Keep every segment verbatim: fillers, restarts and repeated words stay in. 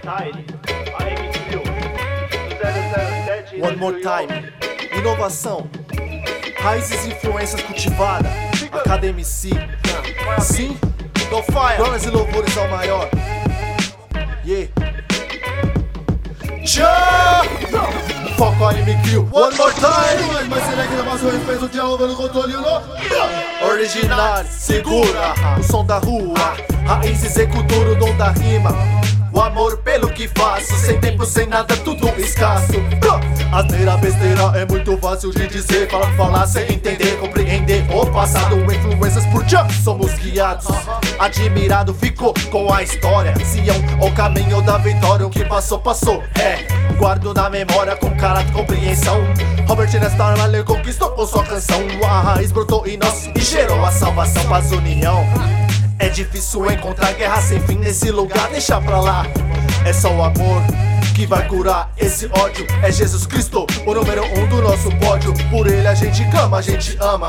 Style, a M Crew, do zero zero sete. One more time. Inovação, raízes e influências cultivadas. A cada M C. Sim, do fire. Glórias e louvores ao maior. Yeah. Tchau! Foco a M Crew. One more time. Mas será que dá mais o respeito de alvo no controle não? Original, segura o som da rua. Raízes e cultura, o dom da rima. O amor pelo que faço, sem tempo, sem nada, tudo escasso. Asneira, besteira, é muito fácil de dizer. Fala, falar, sem entender, compreender o passado. Influências por já somos guiados. Admirado ficou com a história. Sião, o caminho da vitória. O que passou, passou, é. Guardo na memória com caráter e compreensão. Robert nesta arma ele conquistou com sua canção. A raiz brotou em nós e gerou a salvação, paz, união. É difícil encontrar guerra sem fim nesse lugar, deixa pra lá. É só o amor que vai curar esse ódio. É Jesus Cristo, o número um do nosso pódio. Por ele a gente clama, a gente ama.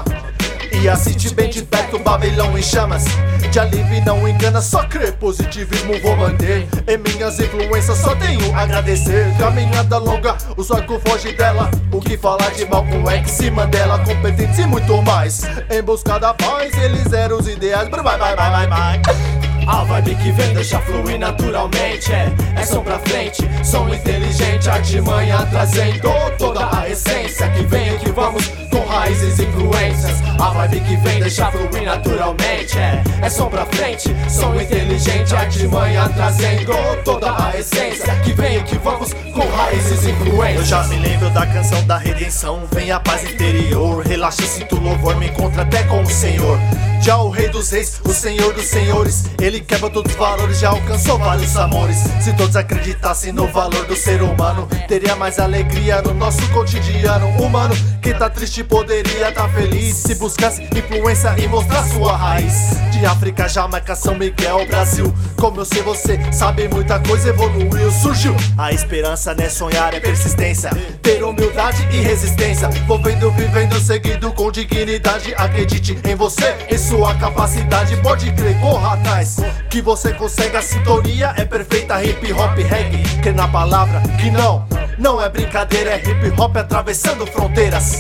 E assiste bem de perto Babilão em chamas. De alívio não engana, só crer. Positivismo vou manter. Em minhas influências só tenho a agradecer. Caminhada longa, o soco foge dela. O que falar de mal com ex Mandela, competente e muito mais. Em busca da paz, eles eram os ideais. Vai, vai, vai, vai, vai. A vibe que vem deixa fluir naturalmente. É, é som pra frente, som inteligente. Artimanha trazendo toda a essência. Que vem e que vamos com raízes e influências. A vibe que vem deixa fluir naturalmente. É, é som pra frente, som inteligente. Artimanha trazendo toda a essência. Que vem e que vamos com raízes e influências. Eu já me lembro da canção da redenção. Vem a paz interior, relaxa, sinto louvor. Me encontro até com o Senhor. Já o rei dos reis, o senhor dos senhores. Ele quebra todos os valores, já alcançou vários amores. Se todos acreditassem no valor do ser humano, teria mais alegria no nosso cotidiano humano. Quem tá triste poderia tá feliz se buscasse influência e mostrar sua raiz. De África, Jamaica, São Miguel, Brasil. Como eu sei, você sabe, muita coisa evoluiu. Surgiu a esperança, né? Sonhar é persistência, ter humildade e resistência. Vou vendo, vivendo, seguindo com dignidade. Acredite em você, em sua capacidade. Pode crer, corra atrás, que você consegue, a sintonia é perfeita. Hip hop, reggae, crer na palavra que não, não é brincadeira. É hip hop atravessando fronteiras.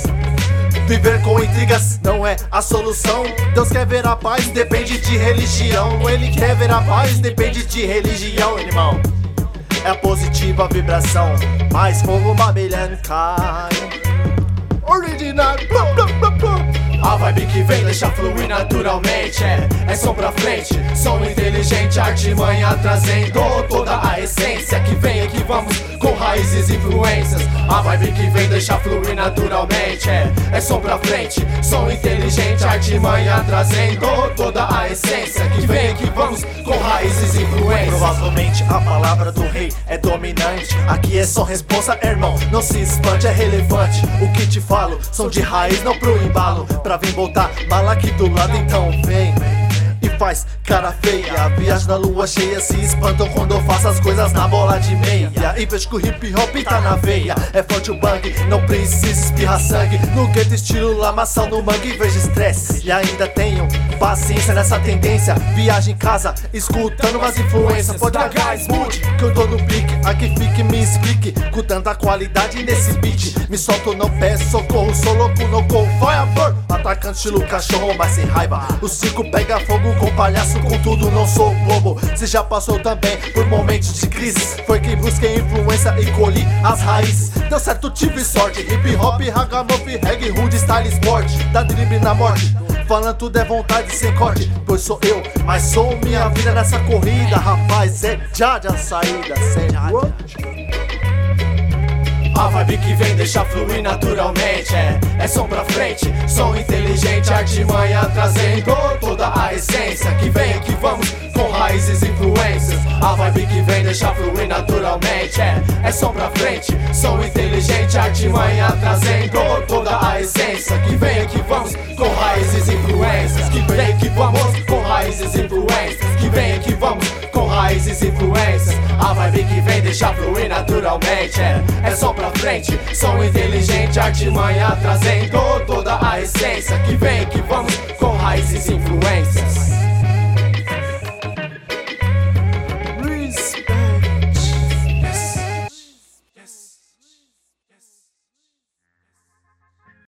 Viver com intrigas não é a solução. Deus quer ver a paz, depende de religião. Ele quer ver a paz, depende de religião, irmão. É a positiva vibração, mais fogo babilhando cai. Original, blum, blum, blum, blum. A vibe que vem deixa fluir naturalmente. É, é som pra frente, som inteligente. Artimanha trazendo toda a essência. Que vem e que vamos com raízes e influências. A vibe que vem deixa fluir naturalmente. É, é som pra frente, som inteligente. Artimanha trazendo toda a essência. Que vem e que vamos com raízes e influências. Provavelmente a palavra do rei é dominante. Aqui é só responsa, irmão, não se espante, é relevante. O que te falo, som de raiz, não pro embalo. Pra vir botar bala aqui do lado, então vem e faz cara feia. Viagem na lua cheia, se espantam quando eu faço as coisas na bola de meia. E vejo que o hip hop tá na veia. É forte o bang, não precisa espirrar sangue. No gueto estilo lamação no mangue, vejo estresse. E ainda tenho paciência nessa tendência. Viagem em casa, escutando umas influências. Pode dar gás, mude, que eu tô no pique. Aqui fique, me explique, com tanta qualidade nesse beat. Me solto, não peço socorro, sou louco, não corro. Fire, atacante estilo cachorro, mas sem raiva. O circo pega fogo com palhaço, com tudo não sou bobo. Você já passou também por momentos de crise. Foi quem busquei influência e colhi as raízes. Deu certo, tive sorte. Hip hop, ragamuffin, reggae, rude, style, sport. Dá drible na morte, falando tudo é vontade sem corte. Pois sou eu, mas sou minha vida nessa corrida. Rapaz, é já a saída, sério. A vibe que vem deixa fluir naturalmente. É, é som pra frente, som inteligente. Artimanha trazendo toda a essência. Que vem e que vamos com raízes e influências. A vibe que vem deixa fluir naturalmente. É, é som pra frente, som inteligente. Artimanha trazendo toda a essência. Que vem e que vamos com raízes e influências. Que vem e que vamos com raízes e influências. Que vem e que vamos com raízes e influências. A vibe que vem deixa fluir naturalmente. É, é som pra frente, som inteligente. Artimanha trazendo toda a essência. Que vem e que vamos com raízes e influências.